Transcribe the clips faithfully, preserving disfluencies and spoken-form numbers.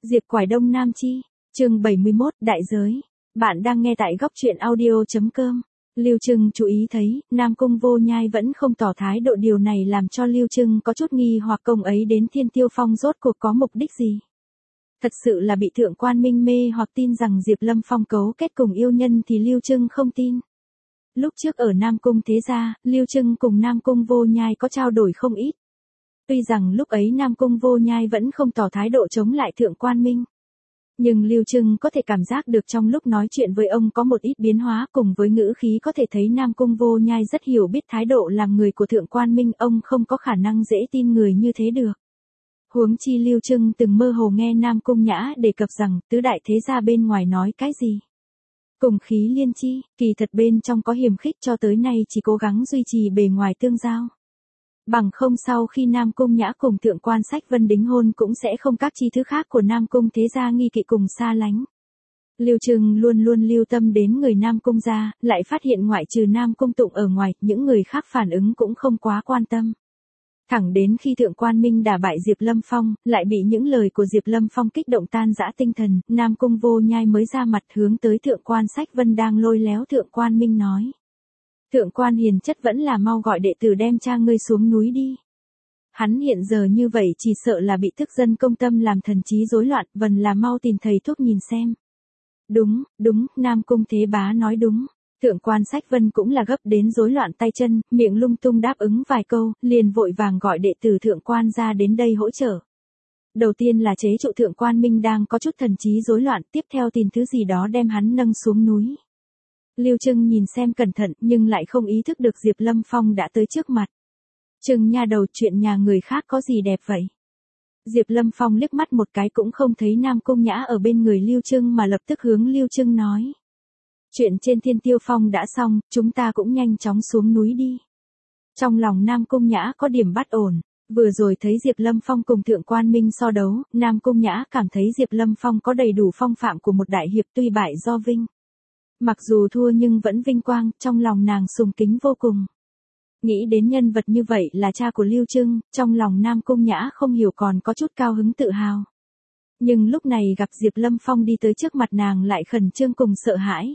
Diệp Quải Đông Nam Chi, chương bảy mươi mốt, Đại giới. Bạn đang nghe tại góc truyện audio.com. Lưu Trưng chú ý thấy, Nam Cung Vô Nhai vẫn không tỏ thái độ, điều này làm cho Lưu Trưng có chút nghi hoặc công ấy đến Thiên Tiêu Phong rốt cuộc có mục đích gì. Thật sự là bị Thượng Quan Minh mê hoặc tin rằng Diệp Lâm Phong cấu kết cùng yêu nhân thì Lưu Trưng không tin. Lúc trước ở Nam Cung Thế Gia, Lưu Trưng cùng Nam Cung Vô Nhai có trao đổi không ít. Tuy rằng lúc ấy Nam Cung Vô Nhai vẫn không tỏ thái độ chống lại Thượng Quan Minh. Nhưng Lưu Trưng có thể cảm giác được trong lúc nói chuyện với ông có một ít biến hóa, cùng với ngữ khí có thể thấy Nam Cung Vô Nhai rất hiểu biết thái độ làm người của Thượng Quan Minh, ông không có khả năng dễ tin người như thế được. Huống chi Lưu Trưng từng mơ hồ nghe Nam Cung Nhã đề cập rằng tứ đại thế gia bên ngoài nói cái gì. Cùng khí liên chi, kỳ thật bên trong có hiềm khích, cho tới nay chỉ cố gắng duy trì bề ngoài tương giao. Bằng không sau khi Nam Cung Nhã cùng Thượng Quan Sách Vân đính hôn cũng sẽ không các chi thứ khác của Nam Cung Thế Gia nghi kỵ cùng xa lánh. Lưu Trưng luôn luôn lưu tâm đến người Nam Cung gia, lại phát hiện ngoại trừ Nam Cung Tụng ở ngoài, những người khác phản ứng cũng không quá quan tâm. Thẳng đến khi Thượng Quan Minh đả bại Diệp Lâm Phong, lại bị những lời của Diệp Lâm Phong kích động tan rã tinh thần, Nam Cung Vô Nhai mới ra mặt hướng tới Thượng Quan Sách Vân đang lôi léo Thượng Quan Minh nói. Thượng Quan hiền chất vẫn là mau gọi đệ tử đem cha ngươi xuống núi đi. Hắn hiện giờ như vậy chỉ sợ là bị thức dân công tâm làm thần trí rối loạn, vần là mau tìm thầy thuốc nhìn xem. Đúng, đúng, Nam Cung Thế Bá nói đúng. Thượng Quan Sách Vân cũng là gấp đến rối loạn tay chân, miệng lung tung đáp ứng vài câu, liền vội vàng gọi đệ tử Thượng Quan ra đến đây hỗ trợ. Đầu tiên là chế trụ Thượng Quan Minh đang có chút thần trí rối loạn, tiếp theo tìm thứ gì đó đem hắn nâng xuống núi. Lưu Trưng nhìn xem cẩn thận nhưng lại không ý thức được Diệp Lâm Phong đã tới trước mặt. Trưng nha đầu, chuyện nhà người khác có gì đẹp vậy? Diệp Lâm Phong liếc mắt một cái cũng không thấy Nam Cung Nhã ở bên người Lưu Trưng mà lập tức hướng Lưu Trưng nói. Chuyện trên Thiên Tiêu Phong đã xong, chúng ta cũng nhanh chóng xuống núi đi. Trong lòng Nam Cung Nhã có điểm bất ổn, vừa rồi thấy Diệp Lâm Phong cùng Thượng Quan Minh so đấu, Nam Cung Nhã cảm thấy Diệp Lâm Phong có đầy đủ phong phạm của một đại hiệp, tuy bại do vinh. Mặc dù thua nhưng vẫn vinh quang, trong lòng nàng sùng kính vô cùng. Nghĩ đến nhân vật như vậy là cha của Lưu Trưng, trong lòng Nam Cung Nhã không hiểu còn có chút cao hứng tự hào. Nhưng lúc này gặp Diệp Lâm Phong đi tới trước mặt nàng lại khẩn trương cùng sợ hãi.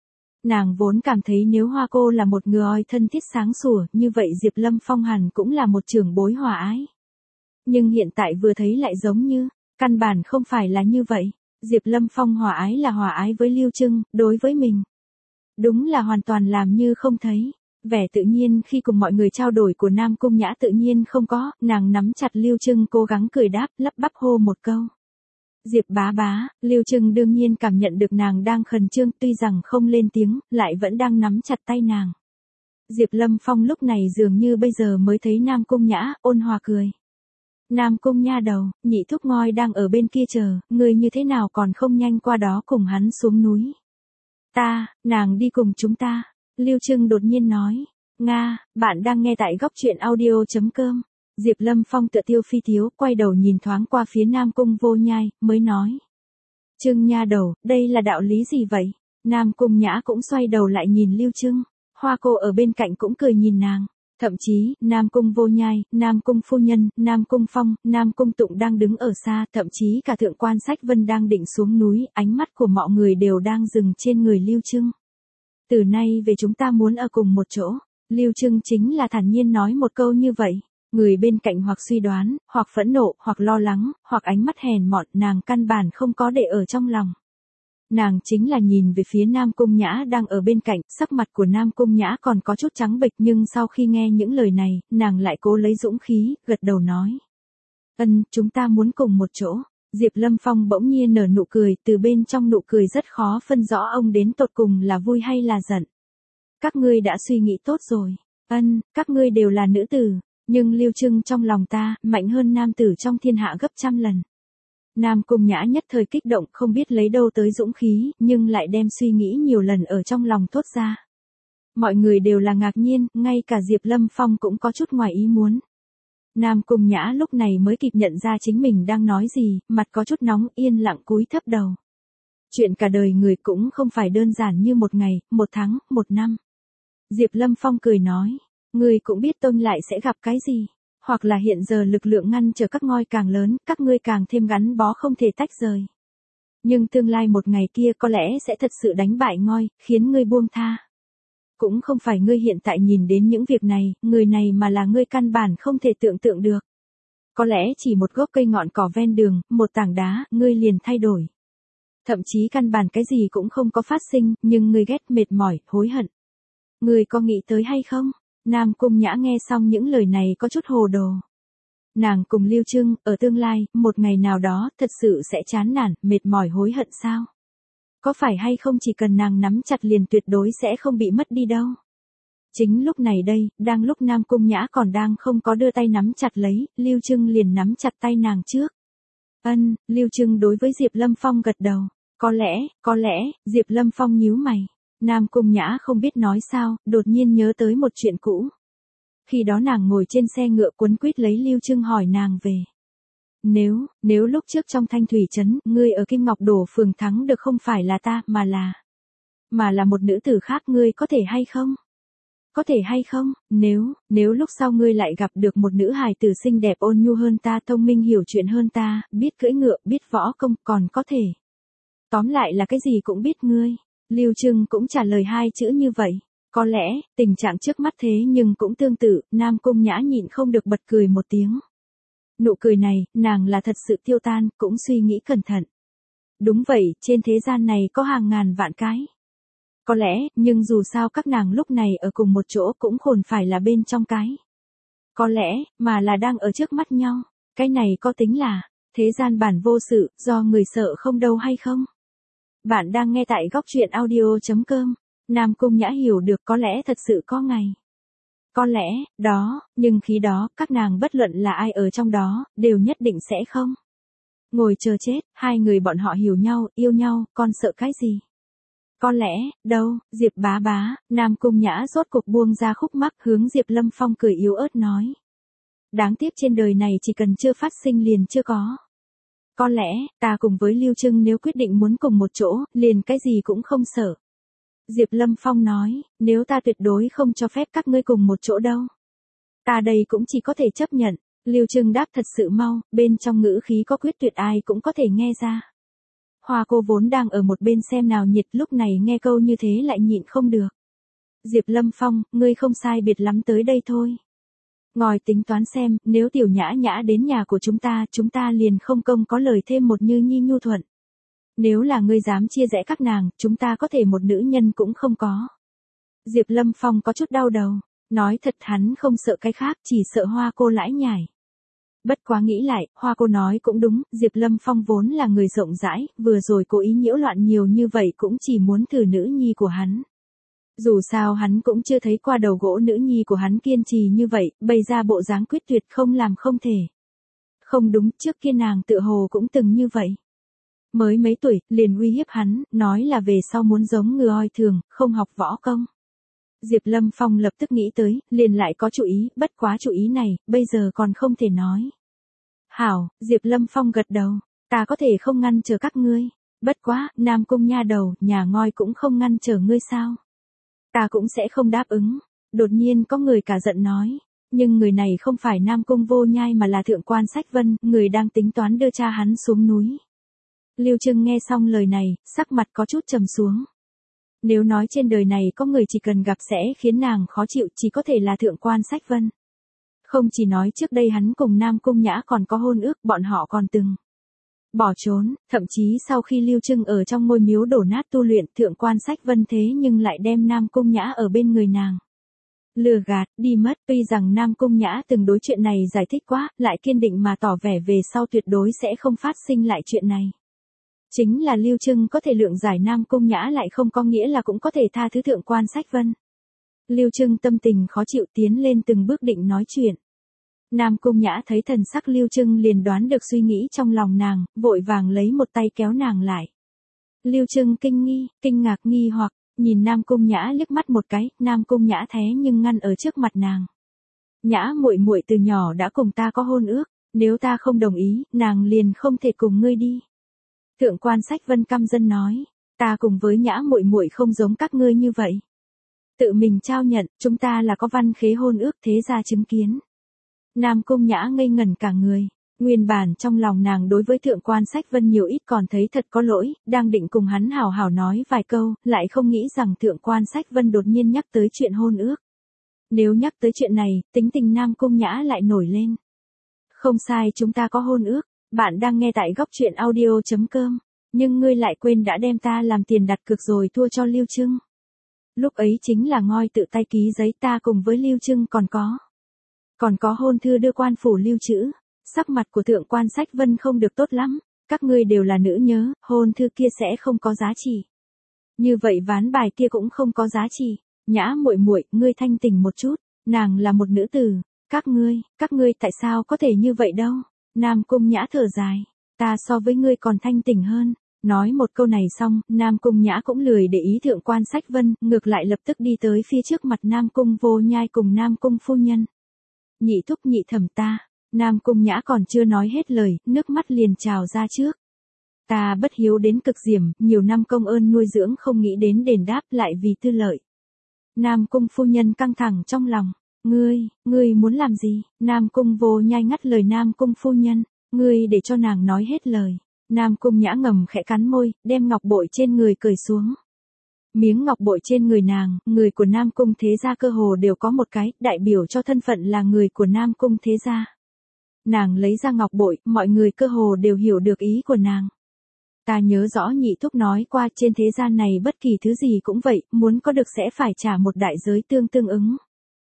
Nàng vốn cảm thấy nếu Hoa Cô là một người thân thiết sáng sủa, như vậy Diệp Lâm Phong hẳn cũng là một trưởng bối hòa ái. Nhưng hiện tại vừa thấy lại giống như, căn bản không phải là như vậy. Diệp Lâm Phong hòa ái là hòa ái với Lưu Trưng, đối với mình. Đúng là hoàn toàn làm như không thấy. Vẻ tự nhiên khi cùng mọi người trao đổi của Nam Cung Nhã tự nhiên không có, nàng nắm chặt Lưu Trưng cố gắng cười đáp, lắp bắp hô một câu. Diệp bá bá, Lưu Trưng đương nhiên cảm nhận được nàng đang khẩn trương, tuy rằng không lên tiếng, lại vẫn đang nắm chặt tay nàng. Diệp Lâm Phong lúc này dường như bây giờ mới thấy Nam Cung Nhã, ôn hòa cười. Nam Cung nha đầu, nhị thúc ngoi đang ở bên kia chờ, người như thế nào còn không nhanh qua đó cùng hắn xuống núi. Ta, nàng đi cùng chúng ta. Lưu Trưng đột nhiên nói. Nga, bạn đang nghe tại góc truyện audio.com. Diệp Lâm Phong tựa tiêu phi thiếu, quay đầu nhìn thoáng qua phía Nam Cung Vô Nhai, mới nói. Trưng nha đầu, đây là đạo lý gì vậy? Nam Cung Nhã cũng xoay đầu lại nhìn Lưu Trưng. Hoa Cô ở bên cạnh cũng cười nhìn nàng. Thậm chí, Nam Cung Vô Nhai, Nam Cung Phu Nhân, Nam Cung Phong, Nam Cung Tụng đang đứng ở xa, thậm chí cả Thượng Quan Sách Vân đang định xuống núi, ánh mắt của mọi người đều đang dừng trên người Lưu Trưng. Từ nay về chúng ta muốn ở cùng một chỗ. Lưu Trưng chính là thản nhiên nói một câu như vậy. Người bên cạnh hoặc suy đoán, hoặc phẫn nộ, hoặc lo lắng, hoặc ánh mắt hèn mọn, nàng căn bản không có để ở trong lòng. Nàng chính là nhìn về phía Nam Cung Nhã đang ở bên cạnh, sắc mặt của Nam Cung Nhã còn có chút trắng bệch, nhưng sau khi nghe những lời này, nàng lại cố lấy dũng khí, gật đầu nói. Ân, chúng ta muốn cùng một chỗ. Diệp Lâm Phong bỗng nhiên nở nụ cười, từ bên trong nụ cười rất khó phân rõ ông đến tột cùng là vui hay là giận. Các ngươi đã suy nghĩ tốt rồi. Ân, các ngươi đều là nữ tử, nhưng Lưu Trưng trong lòng ta, mạnh hơn nam tử trong thiên hạ gấp trăm lần. Nam Cung Nhã nhất thời kích động, không biết lấy đâu tới dũng khí, nhưng lại đem suy nghĩ nhiều lần ở trong lòng thốt ra. Mọi người đều là ngạc nhiên, ngay cả Diệp Lâm Phong cũng có chút ngoài ý muốn. Nam Cung Nhã lúc này mới kịp nhận ra chính mình đang nói gì, mặt có chút nóng, yên lặng cúi thấp đầu. Chuyện cả đời người cũng không phải đơn giản như một ngày, một tháng, một năm. Diệp Lâm Phong cười nói, người cũng biết tôi lại sẽ gặp cái gì. Hoặc là hiện giờ lực lượng ngăn trở các ngôi càng lớn, các ngươi càng thêm gắn bó không thể tách rời. Nhưng tương lai một ngày kia có lẽ sẽ thật sự đánh bại ngôi, khiến ngươi buông tha. Cũng không phải ngươi hiện tại nhìn đến những việc này, người này mà là ngươi căn bản không thể tưởng tượng được. Có lẽ chỉ một gốc cây ngọn cỏ ven đường, một tảng đá, ngươi liền thay đổi. Thậm chí căn bản cái gì cũng không có phát sinh, nhưng ngươi ghét, mệt mỏi, hối hận. Ngươi có nghĩ tới hay không? Nam Cung Nhã nghe xong những lời này có chút hồ đồ. Nàng cùng Lưu Trưng, ở tương lai, một ngày nào đó, thật sự sẽ chán nản, mệt mỏi hối hận sao? Có phải hay không chỉ cần nàng nắm chặt liền tuyệt đối sẽ không bị mất đi đâu. Chính lúc này đây, đang lúc Nam Cung Nhã còn đang không có đưa tay nắm chặt lấy, Lưu Trưng liền nắm chặt tay nàng trước. Ân, Lưu Trưng đối với Diệp Lâm Phong gật đầu. Có lẽ, có lẽ, Diệp Lâm Phong nhíu mày. Nam Cung Nhã không biết nói sao, đột nhiên nhớ tới một chuyện cũ. Khi đó nàng ngồi trên xe ngựa quấn quýt lấy Lưu Trưng hỏi nàng về. Nếu, nếu lúc trước trong Thanh Thủy Trấn, ngươi ở Kim Ngọc Đổ phường thắng được không phải là ta, mà là... Mà là một nữ tử khác, ngươi có thể hay không? Có thể hay không, nếu, nếu lúc sau ngươi lại gặp được một nữ hài tử xinh đẹp ôn nhu hơn ta, thông minh hiểu chuyện hơn ta, biết cưỡi ngựa, biết võ công, còn có thể. Tóm lại là cái gì cũng biết ngươi. Lưu Trưng cũng trả lời hai chữ như vậy. Có lẽ, tình trạng trước mắt thế nhưng cũng tương tự, Nam Cung Nhã nhịn không được bật cười một tiếng. Nụ cười này, nàng là thật sự tiêu tan, cũng suy nghĩ cẩn thận. Đúng vậy, trên thế gian này có hàng ngàn vạn cái. Có lẽ, nhưng dù sao các nàng lúc này ở cùng một chỗ cũng khổn phải là bên trong cái. Có lẽ, mà là đang ở trước mắt nhau. Cái này có tính là, thế gian bản vô sự, do người sợ không đâu hay không? Bạn đang nghe tại góc truyện audio chấm com. Nam Cung Nhã hiểu được có lẽ thật sự có ngày. Có lẽ, đó, nhưng khi đó, các nàng bất luận là ai ở trong đó, đều nhất định sẽ không. Ngồi chờ chết, hai người bọn họ hiểu nhau, yêu nhau, còn sợ cái gì? Có lẽ, đâu, Diệp bá bá, Nam Cung Nhã rốt cuộc buông ra khúc mắc hướng Diệp Lâm Phong cười yếu ớt nói. Đáng tiếc trên đời này chỉ cần chưa phát sinh liền chưa có. Có lẽ, ta cùng với Lưu Trưng nếu quyết định muốn cùng một chỗ, liền cái gì cũng không sợ. Diệp Lâm Phong nói, nếu ta tuyệt đối không cho phép các ngươi cùng một chỗ đâu. Ta đây cũng chỉ có thể chấp nhận. Lưu Trưng đáp thật sự mau, bên trong ngữ khí có quyết tuyệt ai cũng có thể nghe ra. Hoa cô vốn đang ở một bên xem nào nhiệt lúc này nghe câu như thế lại nhịn không được. Diệp Lâm Phong, ngươi không sai biệt lắm tới đây thôi. Ngồi tính toán xem, nếu tiểu nhã nhã đến nhà của chúng ta, chúng ta liền không công có lời thêm một như nhi nhu thuận. Nếu là ngươi dám chia rẽ các nàng, chúng ta có thể một nữ nhân cũng không có. Diệp Lâm Phong có chút đau đầu, nói thật hắn không sợ cái khác, chỉ sợ Hoa cô lãi nhải. Bất quá nghĩ lại, Hoa cô nói cũng đúng, Diệp Lâm Phong vốn là người rộng rãi, vừa rồi cố ý nhiễu loạn nhiều như vậy cũng chỉ muốn thử nữ nhi của hắn. Dù sao hắn cũng chưa thấy qua đầu gỗ nữ nhi của hắn kiên trì như vậy, bày ra bộ dáng quyết tuyệt không làm không thể. Không đúng, trước kia nàng tựa hồ cũng từng như vậy. Mới mấy tuổi, liền uy hiếp hắn, nói là về sau muốn giống người oi thường, không học võ công. Diệp Lâm Phong lập tức nghĩ tới, liền lại có chủ ý, bất quá chủ ý này, bây giờ còn không thể nói. Hảo, Diệp Lâm Phong gật đầu, ta có thể không ngăn trở các ngươi. Bất quá, Nam Cung nha đầu, nhà ngôi cũng không ngăn trở ngươi sao. Ta cũng sẽ không đáp ứng. Đột nhiên có người cả giận nói. Nhưng người này không phải Nam Cung Vô Nhai mà là Thượng Quan Sách Vân, người đang tính toán đưa cha hắn xuống núi. Lưu Trưng nghe xong lời này, sắc mặt có chút trầm xuống. Nếu nói trên đời này có người chỉ cần gặp sẽ khiến nàng khó chịu chỉ có thể là Thượng Quan Sách Vân. Không chỉ nói trước đây hắn cùng Nam Cung Nhã còn có hôn ước, bọn họ còn từng bỏ trốn, thậm chí sau khi Lưu Trưng ở trong ngôi miếu đổ nát tu luyện, Thượng Quan Sách Vân thế nhưng lại đem Nam Cung Nhã ở bên người nàng lừa gạt, đi mất. Tuy rằng Nam Cung Nhã từng đối chuyện này giải thích quá, lại kiên định mà tỏ vẻ về sau tuyệt đối sẽ không phát sinh lại chuyện này. Chính là Lưu Trưng có thể lượng giải Nam Cung Nhã lại không có nghĩa là cũng có thể tha thứ Thượng Quan Sách Vân. Lưu Trưng tâm tình khó chịu tiến lên từng bước định nói chuyện. Nam Cung Nhã thấy thần sắc Lưu Trưng liền đoán được suy nghĩ trong lòng nàng, vội vàng lấy một tay kéo nàng lại. Lưu Trưng kinh nghi, kinh ngạc nghi hoặc, nhìn Nam Cung Nhã liếc mắt một cái, Nam Cung Nhã thế nhưng ngăn ở trước mặt nàng. Nhã muội muội từ nhỏ đã cùng ta có hôn ước, nếu ta không đồng ý, nàng liền không thể cùng ngươi đi. Thượng Quan Sách Vân căm dân nói, ta cùng với Nhã muội muội không giống các ngươi như vậy. Tự mình trao nhận, chúng ta là có văn khế hôn ước thế gia chứng kiến. Nam Cung Nhã ngây ngẩn cả người. Nguyên bản trong lòng nàng đối với Thượng Quan Sách Vân nhiều ít còn thấy thật có lỗi, đang định cùng hắn hào hào nói vài câu, lại không nghĩ rằng Thượng Quan Sách Vân đột nhiên nhắc tới chuyện hôn ước. Nếu nhắc tới chuyện này, tính tình Nam Cung Nhã lại nổi lên. Không sai, chúng ta có hôn ước, bạn đang nghe tại góc truyện audio chấm com, nhưng ngươi lại quên đã đem ta làm tiền đặt cược rồi thua cho Lưu Trưng. Lúc ấy chính là ngoi tự tay ký giấy, ta cùng với Lưu Trưng còn có. Còn có hôn thư đưa quan phủ lưu trữ. Sắc mặt của Thượng Quan Sách Vân không được tốt lắm, các ngươi đều là nữ nhớ, hôn thư kia sẽ không có giá trị. Như vậy ván bài kia cũng không có giá trị. Nhã muội muội, ngươi thanh tỉnh một chút, nàng là một nữ tử, các ngươi, các ngươi tại sao có thể như vậy đâu? Nam Cung Nhã thở dài, ta so với ngươi còn thanh tỉnh hơn. Nói một câu này xong, Nam Cung Nhã cũng lười để ý Thượng Quan Sách Vân, ngược lại lập tức đi tới phía trước mặt Nam Cung Vô Nhai cùng Nam Cung phu nhân. Nhị thúc nhị thẩm ta. Nam Cung Nhã còn chưa nói hết lời, nước mắt liền trào ra trước. Ta bất hiếu đến cực điểm, nhiều năm công ơn nuôi dưỡng không nghĩ đến đền đáp lại vì tư lợi. Nam Cung phu nhân căng thẳng trong lòng. Ngươi, ngươi muốn làm gì? Nam Cung Vô Nhai ngắt lời Nam Cung phu nhân. Ngươi để cho nàng nói hết lời. Nam Cung Nhã ngầm khẽ cắn môi, đem ngọc bội trên người cởi xuống. Miếng ngọc bội trên người nàng, người của Nam Cung thế gia cơ hồ đều có một cái, đại biểu cho thân phận là người của Nam Cung thế gia. Nàng lấy ra ngọc bội, mọi người cơ hồ đều hiểu được ý của nàng. Ta nhớ rõ nhị thúc nói qua, trên thế gian này bất kỳ thứ gì cũng vậy, muốn có được sẽ phải trả một đại giới tương tương ứng.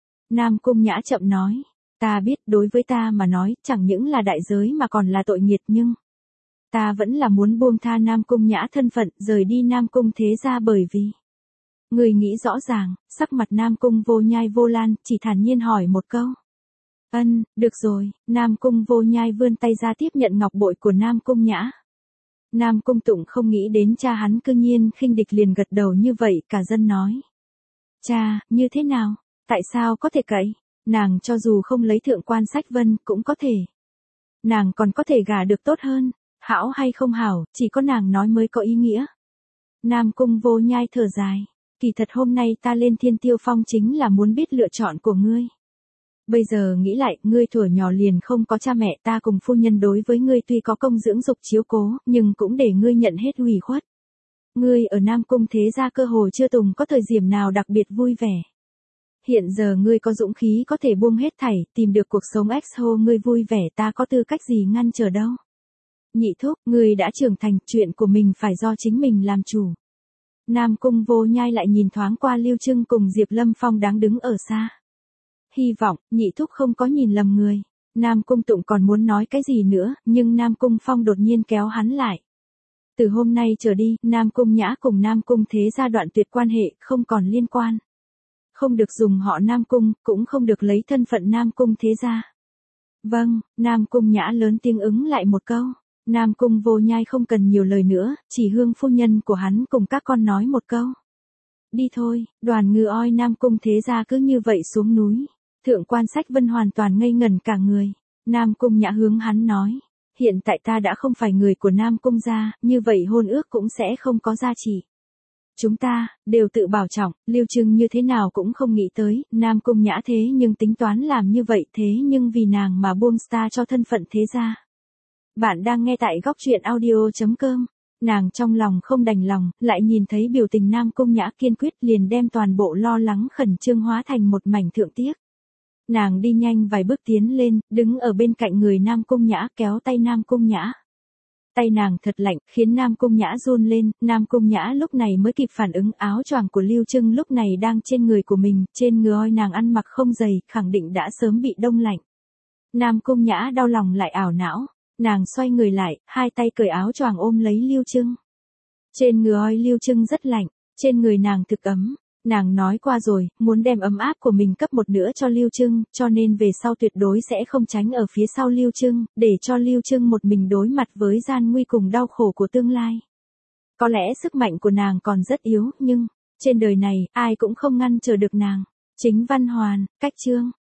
Nam Cung Nhã chậm nói, ta biết đối với ta mà nói, chẳng những là đại giới mà còn là tội nghiệt, nhưng ta vẫn là muốn buông tha Nam Cung Nhã thân phận, rời đi Nam Cung thế gia bởi vì. Người nghĩ rõ ràng, sắc mặt Nam Cung Vô Nhai Vô Lan, chỉ thản nhiên hỏi một câu. Ân, được rồi, Nam Cung Vô Nhai vươn tay ra tiếp nhận ngọc bội của Nam Cung Nhã. Nam Cung Tụng không nghĩ đến cha hắn cư nhiên khinh địch liền gật đầu như vậy, cả dân nói. Cha, như thế nào? Tại sao có thể cậy? Nàng cho dù không lấy Thượng Quan Sách Vân cũng có thể. Nàng còn có thể gả được tốt hơn, hảo hay không hảo, chỉ có nàng nói mới có ý nghĩa. Nam Cung Vô Nhai thở dài, kỳ thật hôm nay ta lên Thiên Tiêu Phong chính là muốn biết lựa chọn của ngươi. Bây giờ nghĩ lại, ngươi thuở nhỏ liền không có cha mẹ, ta cùng phu nhân đối với ngươi tuy có công dưỡng dục chiếu cố, nhưng cũng để ngươi nhận hết ủy khuất. Ngươi ở Nam Cung thế gia cơ hồ chưa từng có thời điểm nào đặc biệt vui vẻ. Hiện giờ ngươi có dũng khí có thể buông hết thảy, tìm được cuộc sống ex-ho ngươi vui vẻ, ta có tư cách gì ngăn trở đâu. Nhị thúc, ngươi đã trưởng thành, chuyện của mình phải do chính mình làm chủ. Nam Cung Vô Nhai lại nhìn thoáng qua Lưu Trưng cùng Diệp Lâm Phong đang đứng ở xa. Hy vọng, nhị thúc không có nhìn lầm người. Nam Cung Tụng còn muốn nói cái gì nữa, nhưng Nam Cung Phong đột nhiên kéo hắn lại. Từ hôm nay trở đi, Nam Cung Nhã cùng Nam Cung thế gia đoạn tuyệt quan hệ, không còn liên quan. Không được dùng họ Nam Cung, cũng không được lấy thân phận Nam Cung thế gia. Vâng, Nam Cung Nhã lớn tiếng ứng lại một câu. Nam Cung Vô Nhai không cần nhiều lời nữa, chỉ hương phu nhân của hắn cùng các con nói một câu. Đi thôi, đoàn ngựa oi Nam Cung thế gia cứ như vậy xuống núi. Thượng Quan Sách Vân hoàn toàn ngây ngẩn cả người. Nam Cung Nhã hướng hắn nói, hiện tại ta đã không phải người của Nam Cung gia, như vậy hôn ước cũng sẽ không có giá trị. Chúng ta, đều tự bảo trọng, Lưu Trưng như thế nào cũng không nghĩ tới, Nam Cung Nhã thế nhưng tính toán làm như vậy, thế nhưng vì nàng mà buông star cho thân phận thế gia. Bạn đang nghe tại góc truyện audio chấm com, nàng trong lòng không đành lòng, lại nhìn thấy biểu tình Nam Cung Nhã kiên quyết liền đem toàn bộ lo lắng khẩn trương hóa thành một mảnh thượng tiếc. Nàng đi nhanh vài bước tiến lên, đứng ở bên cạnh người Nam Cung Nhã kéo tay Nam Cung Nhã. Tay nàng thật lạnh, khiến Nam Cung Nhã run lên, Nam Cung Nhã lúc này mới kịp phản ứng, áo choàng của Lưu Trưng lúc này đang trên người của mình, trên người oi nàng ăn mặc không dày, khẳng định đã sớm bị đông lạnh. Nam Cung Nhã đau lòng lại ảo não, nàng xoay người lại, hai tay cởi áo choàng ôm lấy Lưu Trưng. Trên người oi Lưu Trưng rất lạnh, trên người nàng thực ấm. Nàng nói qua rồi, muốn đem ấm áp của mình cấp một nửa cho Lưu Trưng, cho nên về sau tuyệt đối sẽ không tránh ở phía sau Lưu Trưng, để cho Lưu Trưng một mình đối mặt với gian nguy cùng đau khổ của tương lai. Có lẽ sức mạnh của nàng còn rất yếu, nhưng trên đời này, ai cũng không ngăn trở được nàng. Chính văn hoàn, cách chương.